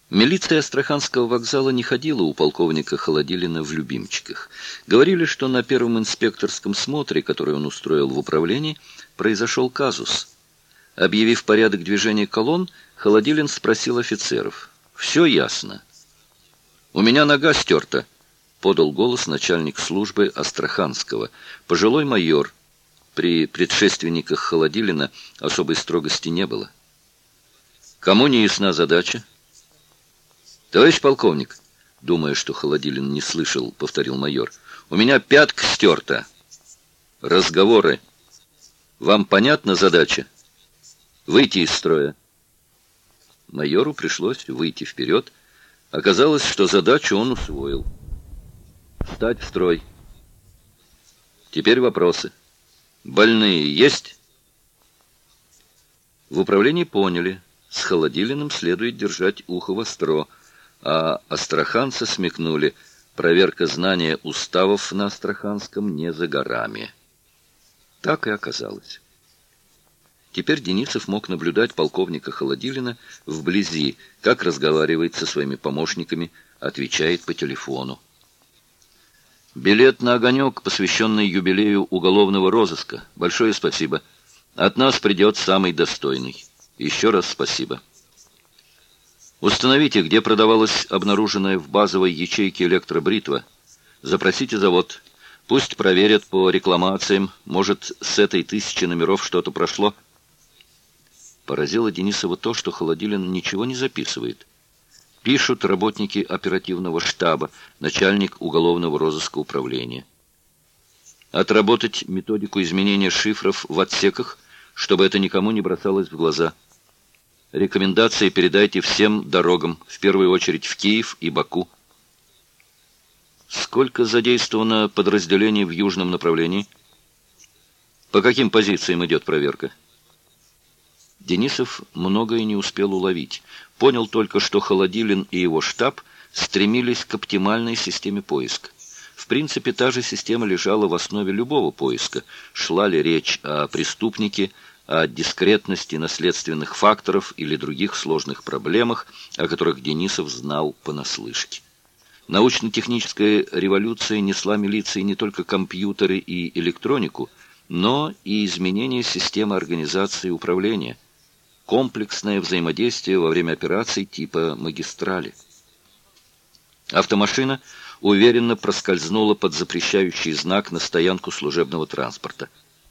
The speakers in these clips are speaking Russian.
Милиция Астраханского вокзала не ходила у полковника Холодилина в любимчиках. Говорили, что на первом инспекторском смотре, который он устроил в управлении, произошел казус. Объявив порядок движения колонн, Холодилин спросил офицеров. «Все ясно». «У меня нога стерта», — подал голос начальник службы Астраханского, пожилой майор. При предшественниках Холодилина особой строгости не было. «Кому не ясна задача?» «Товарищ полковник», думая, что Холодилин не слышал, повторил майор, «у меня пятка стерта». «Разговоры. Вам понятна задача? Выйти из строя». Майору пришлось выйти вперед. Оказалось, что задачу он усвоил. «Встать в строй». «Теперь вопросы. Больные есть?» В управлении поняли, с Холодилиным следует держать ухо востро, а астраханцы смекнули, проверка знания уставов на Астраханском не за горами. Так и оказалось. Теперь Денисов мог наблюдать полковника Холодилина вблизи, как разговаривает со своими помощниками, отвечает по телефону. «Билет на огонек, посвященный юбилею уголовного розыска. Большое спасибо. От нас придет самый достойный. Еще раз спасибо. Установите, где продавалась обнаруженная в базовой ячейке электробритва. Запросите завод. Пусть проверят по рекламациям. Может, с этой 1000 номеров что-то прошло». Поразило Денисова то, что Холодилин ничего не записывает. Пишут работники оперативного штаба, начальник уголовного розыска управления. Отработать методику изменения шифров в отсеках, чтобы это никому не бросалось в глаза. Рекомендации передайте всем дорогам, в первую очередь в Киев и Баку. Сколько задействовано подразделений в южном направлении? По каким позициям идет проверка? Денисов многое не успел уловить. Понял только, что Холодилин и его штаб стремились к оптимальной системе поиска. В принципе, та же система лежала в основе любого поиска. Шла ли речь о преступнике, о дискретности наследственных факторов или других сложных проблемах, о которых Денисов знал понаслышке. Научно-техническая революция несла милиции не только компьютеры и электронику, но и изменение системы организации управления, комплексное взаимодействие во время операций типа магистрали. Автомашина уверенно проскользнула под запрещающий знак на стоянку служебного транспорта.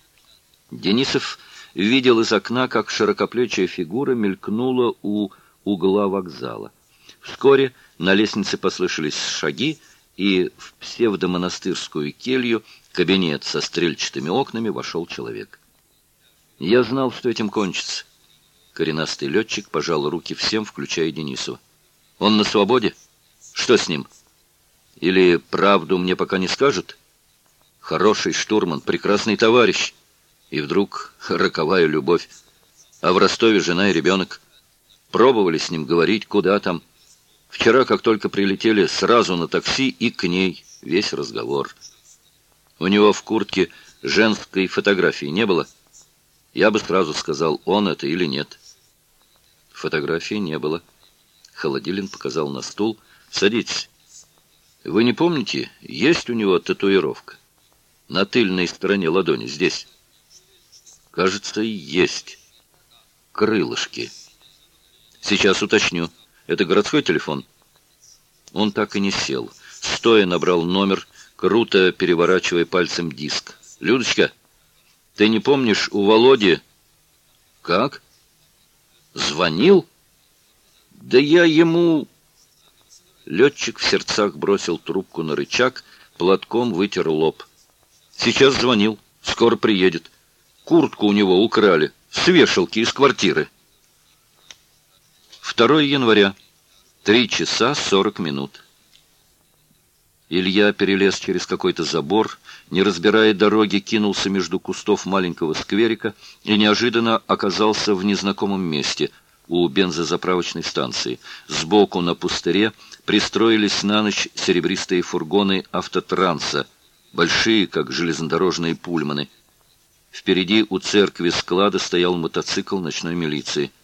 Денисов видел из окна, как широкоплечья фигура мелькнула у угла вокзала. Вскоре на лестнице послышались шаги, и в псевдомонастырскую келью, кабинет со стрельчатыми окнами, вошел человек. «Я знал, что этим кончится». Коренастый летчик пожал руки всем, включая Денисова. «Он на свободе? Что с ним? Или правду мне пока не скажут? Хороший штурман, прекрасный товарищ. И вдруг роковая любовь. А в Ростове жена и ребенок. Пробовали с ним говорить, куда там. Вчера, как только прилетели, сразу на такси и к ней весь разговор. У него в куртке женской фотографии не было? Я бы сразу сказал, он это или нет». Фотографии не было. Холодилин показал на стул. «Садитесь. Вы не помните, есть у него татуировка? На тыльной стороне ладони, здесь». «Кажется, есть. Крылышки. Сейчас уточню. Это городской телефон?» Он так и не сел. Стоя набрал номер, круто переворачивая пальцем диск. «Людочка, ты не помнишь, у Володи...» «Как? Звонил? Да я ему...» Летчик в сердцах бросил трубку на рычаг, платком вытер лоб. «Сейчас звонил. Скоро приедет. Куртку у него украли. С вешалки из квартиры». 2 января. 3 часа 40 минут. Илья перелез через какой-то забор, не разбирая дороги, кинулся между кустов маленького скверика и неожиданно оказался в незнакомом месте, у бензозаправочной станции. Сбоку на пустыре пристроились на ночь серебристые фургоны автотранса, большие, как железнодорожные пульманы. Впереди у церкви склада стоял мотоцикл ночной милиции.